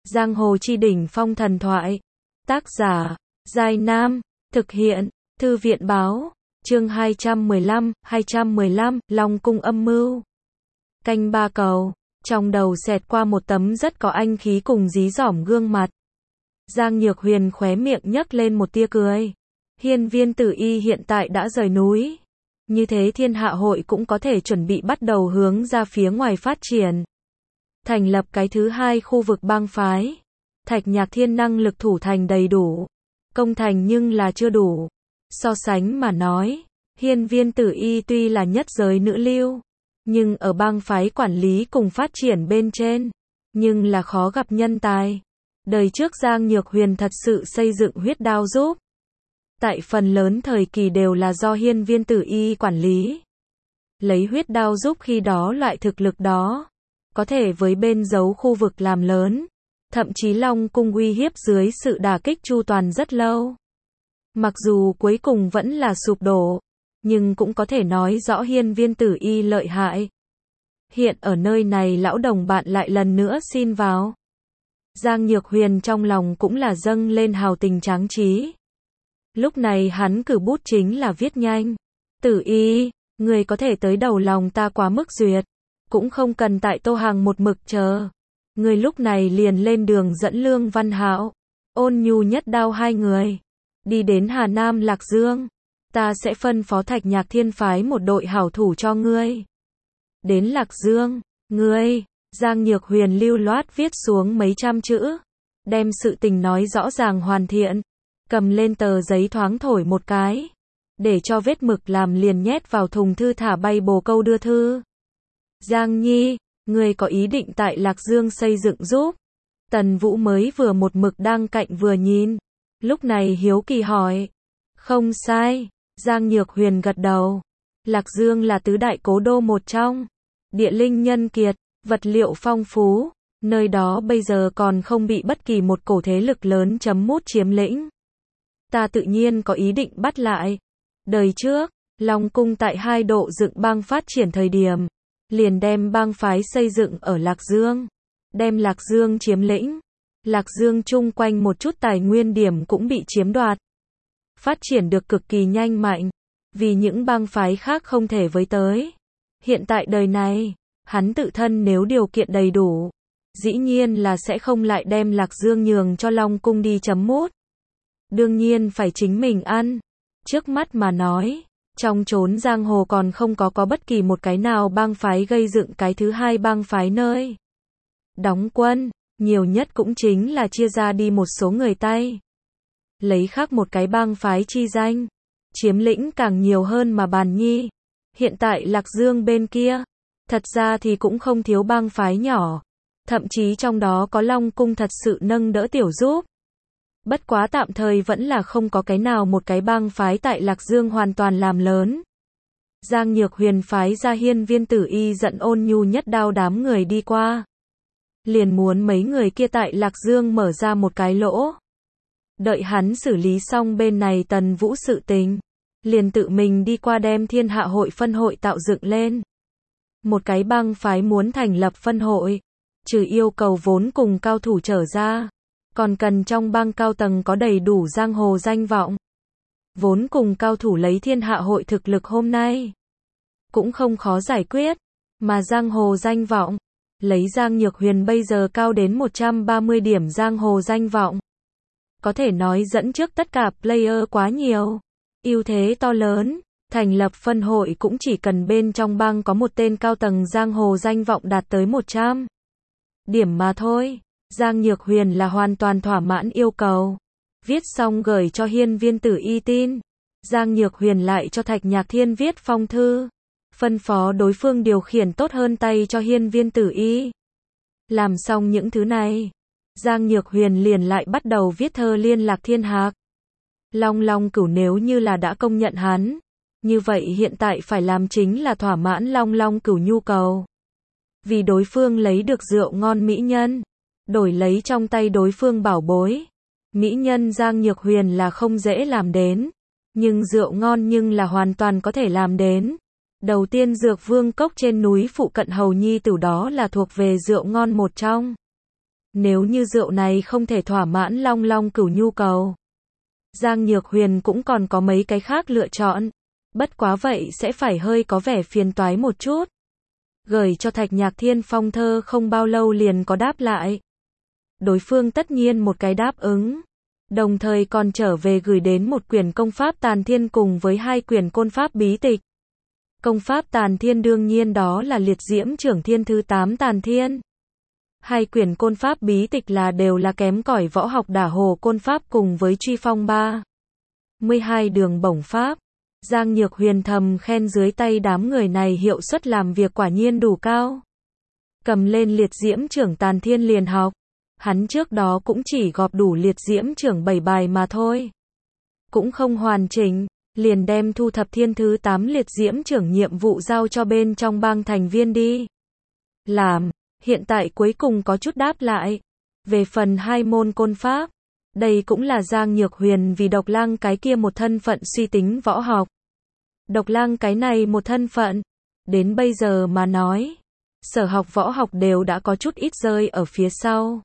Giang hồ chi đỉnh phong thần thoại. Tác giả, Giai Nam. Thực hiện, Thư viện báo. Chương 215, Long cung âm mưu. Canh ba cầu. Trong đầu xẹt qua một tấm rất có anh khí cùng dí dỏm gương mặt. Giang Nhược Huyền khóe miệng nhấc lên một tia cười. Hiên Viên Tử Y hiện tại đã rời núi. Như thế Thiên Hạ hội cũng có thể chuẩn bị bắt đầu hướng ra phía ngoài phát triển. Thành lập cái thứ hai khu vực bang phái. Thạch Nhạc Thiên năng lực thủ thành đầy đủ. Công thành nhưng là chưa đủ. So sánh mà nói, Hiên Viên Tử Y tuy là nhất giới nữ lưu, nhưng ở bang phái quản lý cùng phát triển bên trên, nhưng là khó gặp nhân tài. Đời trước Giang Nhược Huyền thật sự xây dựng huyết đao giúp. Tại phần lớn thời kỳ đều là do Hiên Viên Tử Y quản lý. Lấy huyết đao giúp khi đó loại thực lực đó, có thể với bên giấu khu vực làm lớn, thậm chí Long cung uy hiếp dưới sự đả kích chu toàn rất lâu. Mặc dù cuối cùng vẫn là sụp đổ, nhưng cũng có thể nói rõ Hiên Viên Tử Y lợi hại. Hiện ở nơi này lão đồng bạn lại lần nữa xin vào. Giang Nhược Huyền trong lòng cũng là dâng lên hào tình tráng trí. Lúc này hắn cử bút chính là viết nhanh. Tử Y, người có thể tới đầu lòng ta quá mức duyệt. Cũng không cần tại Tô Hàng một mực chờ. Người lúc này liền lên đường dẫn Lương Văn Hạo, Ôn Nhu nhất đao hai người. Đi đến Hà Nam Lạc Dương. Ta sẽ phân phó Thạch Nhạc Thiên phái một đội hảo thủ cho ngươi. Đến Lạc Dương, ngươi, Giang Nhược Huyền lưu loát viết xuống mấy trăm chữ. Đem sự tình nói rõ ràng hoàn thiện. Cầm lên tờ giấy thoáng thổi một cái. Để cho vết mực làm liền nhét vào thùng thư thả bay bồ câu đưa thư. Giang Nhi, ngươi có ý định tại Lạc Dương xây dựng giúp? Tần Vũ mới vừa một mực đang cạnh vừa nhìn. Lúc này hiếu kỳ hỏi. Không sai, Giang Nhược Huyền gật đầu. Lạc Dương là tứ đại cố đô một trong. Địa linh nhân kiệt, vật liệu phong phú. Nơi đó bây giờ còn không bị bất kỳ một cổ thế lực lớn chấm mút chiếm lĩnh. Ta tự nhiên có ý định bắt lại. Đời trước, Long cung tại hai độ dựng bang phát triển thời điểm, liền đem bang phái xây dựng ở Lạc Dương. Đem Lạc Dương chiếm lĩnh. Lạc Dương chung quanh một chút tài nguyên điểm cũng bị chiếm đoạt. Phát triển được cực kỳ nhanh mạnh. Vì những bang phái khác không thể với tới. Hiện tại đời này, hắn tự thân nếu điều kiện đầy đủ, dĩ nhiên là sẽ không lại đem Lạc Dương nhường cho Long cung đi chấm mút. Đương nhiên phải chính mình ăn. Trước mắt mà nói, trong chốn giang hồ còn không có bất kỳ một cái nào bang phái gây dựng cái thứ hai bang phái nơi đóng quân, nhiều nhất cũng chính là chia ra đi một số người tay. Lấy khác một cái bang phái chi danh, chiếm lĩnh càng nhiều hơn mà bàn nhi. Hiện tại Lạc Dương bên kia, thật ra thì cũng không thiếu bang phái nhỏ, thậm chí trong đó có Long cung thật sự nâng đỡ tiểu giúp. Bất quá tạm thời vẫn là không có cái nào một cái bang phái tại Lạc Dương hoàn toàn làm lớn. Giang Nhược Huyền phái ra Hiên Viên Tử Y dẫn Ôn Nhu nhất đao đám người đi qua. Liền muốn mấy người kia tại Lạc Dương mở ra một cái lỗ. Đợi hắn xử lý xong bên này Tần Vũ sự tình, liền tự mình đi qua đem Thiên Hạ hội phân hội tạo dựng lên. Một cái bang phái muốn thành lập phân hội, trừ yêu cầu vốn cùng cao thủ trở ra, còn cần trong bang cao tầng có đầy đủ giang hồ danh vọng. Vốn cùng cao thủ lấy Thiên Hạ hội thực lực hôm nay cũng không khó giải quyết, mà giang hồ danh vọng, lấy Giang Nhược Huyền bây giờ cao đến 130 điểm giang hồ danh vọng, có thể nói dẫn trước tất cả player quá nhiều, ưu thế to lớn. Thành lập phân hội cũng chỉ cần bên trong bang có một tên cao tầng giang hồ danh vọng đạt tới 100 điểm mà thôi. Giang Nhược Huyền là hoàn toàn thỏa mãn yêu cầu. Viết xong gửi cho Hiên Viên Tử Y tin. Giang Nhược Huyền lại cho Thạch Nhạc Thiên viết phong thư. Phân phó đối phương điều khiển tốt hơn tay cho Hiên Viên Tử Y. Làm xong những thứ này, Giang Nhược Huyền liền lại bắt đầu viết thơ liên lạc thiên hạc. Long Cửu nếu như là đã công nhận hắn, như vậy hiện tại phải làm chính là thỏa mãn Long Cửu nhu cầu. Vì đối phương lấy được rượu ngon mỹ nhân, đổi lấy trong tay đối phương bảo bối. Mỹ nhân Giang Nhược Huyền là không dễ làm đến, nhưng rượu ngon nhưng là hoàn toàn có thể làm đến. Đầu tiên Dược Vương cốc trên núi phụ cận Hầu Nhi Tử đó là thuộc về rượu ngon một trong. Nếu như rượu này không thể thỏa mãn Long Long Cửu nhu cầu, Giang Nhược Huyền cũng còn có mấy cái khác lựa chọn. Bất quá vậy sẽ phải hơi có vẻ phiền toái một chút. Gửi cho Thạch Nhạc Thiên phong thơ không bao lâu liền có đáp lại. Đối phương tất nhiên một cái đáp ứng. Đồng thời còn trở về gửi đến một quyển công pháp Tàn Thiên cùng với 2 quyển côn pháp bí tịch. Công pháp Tàn Thiên đương nhiên đó là Liệt Diễm Trưởng Thiên thứ 8 Tàn Thiên. 2 quyển côn pháp bí tịch là đều là kém cỏi võ học đả hồ côn pháp cùng với truy phong 32 đường bổng pháp. Giang Nhược Huyền thầm khen dưới tay đám người này hiệu suất làm việc quả nhiên đủ cao. Cầm lên Liệt Diễm Trưởng Tàn Thiên liền học. Hắn trước đó cũng chỉ gọp đủ Liệt Diễm Trưởng 7 bài mà thôi. Cũng không hoàn chỉnh, liền đem thu thập thiên thứ 8 Liệt Diễm Trưởng nhiệm vụ giao cho bên trong bang thành viên đi làm. Hiện tại cuối cùng có chút đáp lại. Về phần 2 môn côn pháp, đây cũng là Giang Nhược Huyền vì Độc Lang cái kia một thân phận suy tính võ học. Độc Lang cái này một thân phận, đến bây giờ mà nói, sở học võ học đều đã có chút ít rơi ở phía sau.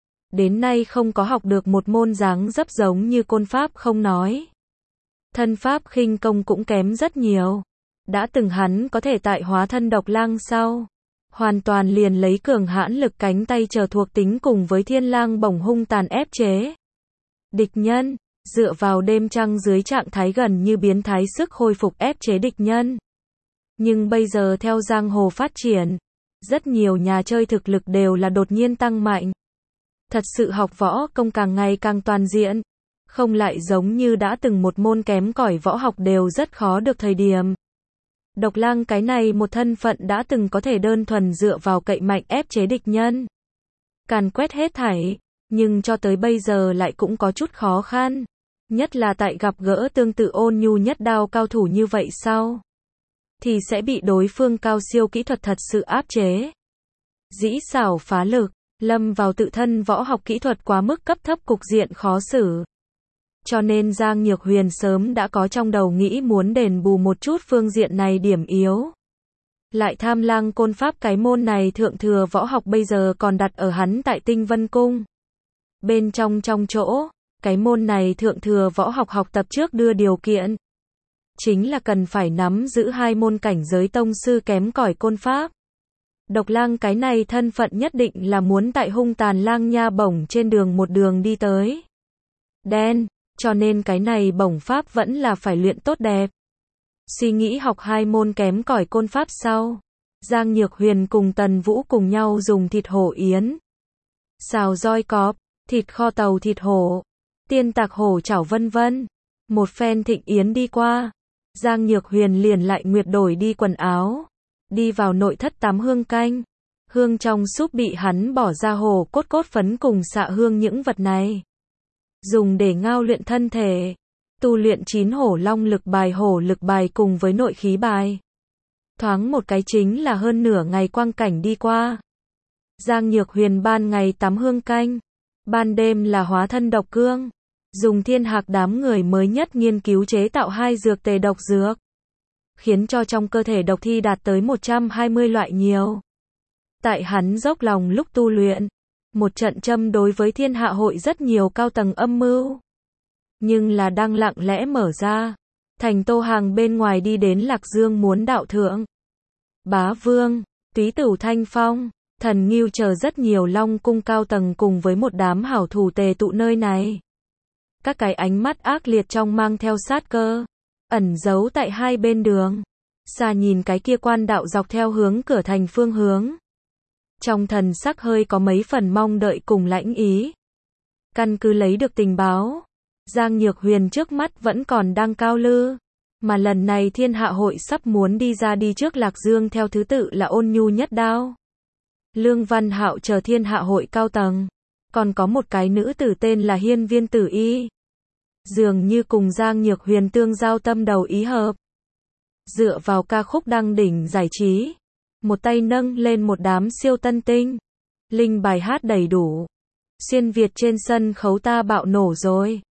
Đến nay không có học được một môn dáng dấp giống như côn pháp không nói. Thân pháp khinh công cũng kém rất nhiều. Đã từng hắn có thể tại hóa thân Độc Lang sau, hoàn toàn liền lấy cường hãn lực cánh tay chờ thuộc tính cùng với Thiên Lang bổng hung tàn ép chế địch nhân, dựa vào đêm trăng dưới trạng thái gần như biến thái sức hồi phục ép chế địch nhân. Nhưng bây giờ theo giang hồ phát triển, rất nhiều nhà chơi thực lực đều là đột nhiên tăng mạnh. Thật sự học võ công càng ngày càng toàn diện, không lại giống như đã từng một môn kém cỏi võ học đều rất khó được thời điểm. Độc Lang cái này một thân phận đã từng có thể đơn thuần dựa vào cậy mạnh ép chế địch nhân, càn quét hết thảy, nhưng cho tới bây giờ lại cũng có chút khó khăn, nhất là tại gặp gỡ tương tự Ôn Nhu Nhất Đao cao thủ như vậy sau, thì sẽ bị đối phương cao siêu kỹ thuật thật sự áp chế. Dĩ xảo phá lực, lâm vào tự thân võ học kỹ thuật quá mức cấp thấp cục diện khó xử. Cho nên Giang Nhược Huyền sớm đã có trong đầu nghĩ muốn đền bù một chút phương diện này điểm yếu. Lại tham lang côn pháp cái môn này thượng thừa võ học bây giờ còn đặt ở hắn tại Tinh Vân Cung. Bên trong chỗ, cái môn này thượng thừa võ học học tập trước đưa điều kiện. Chính là cần phải nắm giữ 2 môn cảnh giới tông sư kém cỏi côn pháp. Độc Lang cái này thân phận nhất định là muốn tại hung tàn lang nha bổng trên đường một đường đi tới đen, cho nên cái này bổng pháp vẫn là phải luyện tốt đẹp. Suy nghĩ học 2 môn kém cỏi côn pháp sau, Giang Nhược Huyền cùng Tần Vũ cùng nhau dùng thịt hổ yến, xào roi cọp, thịt kho tàu thịt hổ, tiên tạc hổ chảo vân vân. Một phen thịnh yến đi qua, Giang Nhược Huyền liền lại nguyệt đổi đi quần áo, đi vào nội thất tắm hương canh. Hương trong súp bị hắn bỏ ra hổ cốt phấn cùng xạ hương những vật này, dùng để ngao luyện thân thể, tu luyện 9 hổ lực bài cùng với nội khí bài. Thoáng một cái chính là hơn nửa ngày quang cảnh đi qua. Giang Nhược Huyền ban ngày tắm hương canh, ban đêm là hóa thân độc cương, dùng thiên hạc đám người mới nhất nghiên cứu chế tạo 2 dược tề độc dược, khiến cho trong cơ thể độc thi đạt tới 120 loại nhiều. Tại hắn dốc lòng lúc tu luyện, một trận châm đối với thiên hạ hội rất nhiều cao tầng âm mưu, nhưng là đang lặng lẽ mở ra. Thành Tô Hàng bên ngoài đi đến Lạc Dương muốn đạo thượng, Bá Vương, Túy Tửu Thanh Phong, Thần Ngưu chờ rất nhiều Long cung cao tầng cùng với một đám hảo thủ tề tụ nơi này. Các cái ánh mắt ác liệt trong mang theo sát cơ, ẩn giấu tại 2 bên đường. Xa nhìn cái kia quan đạo dọc theo hướng cửa thành phương hướng, trong thần sắc hơi có mấy phần mong đợi cùng lãnh ý. Căn cứ lấy được tình báo, Giang Nhược Huyền trước mắt vẫn còn đang cao lư, mà lần này thiên hạ hội sắp muốn đi ra đi trước Lạc Dương theo thứ tự là Ôn Nhu Nhất Đao, Lương Văn Hạo chờ thiên hạ hội cao tầng, còn có một cái nữ tử tên là Hiên Viên Tử Y, dường như cùng Giang Nhược Huyền tương giao tâm đầu ý hợp. Dựa vào ca khúc đăng đỉnh giải trí, một tay nâng lên một đám siêu tân tinh, linh bài hát đầy đủ, xuyên Việt trên sân khấu ta bạo nổ rồi.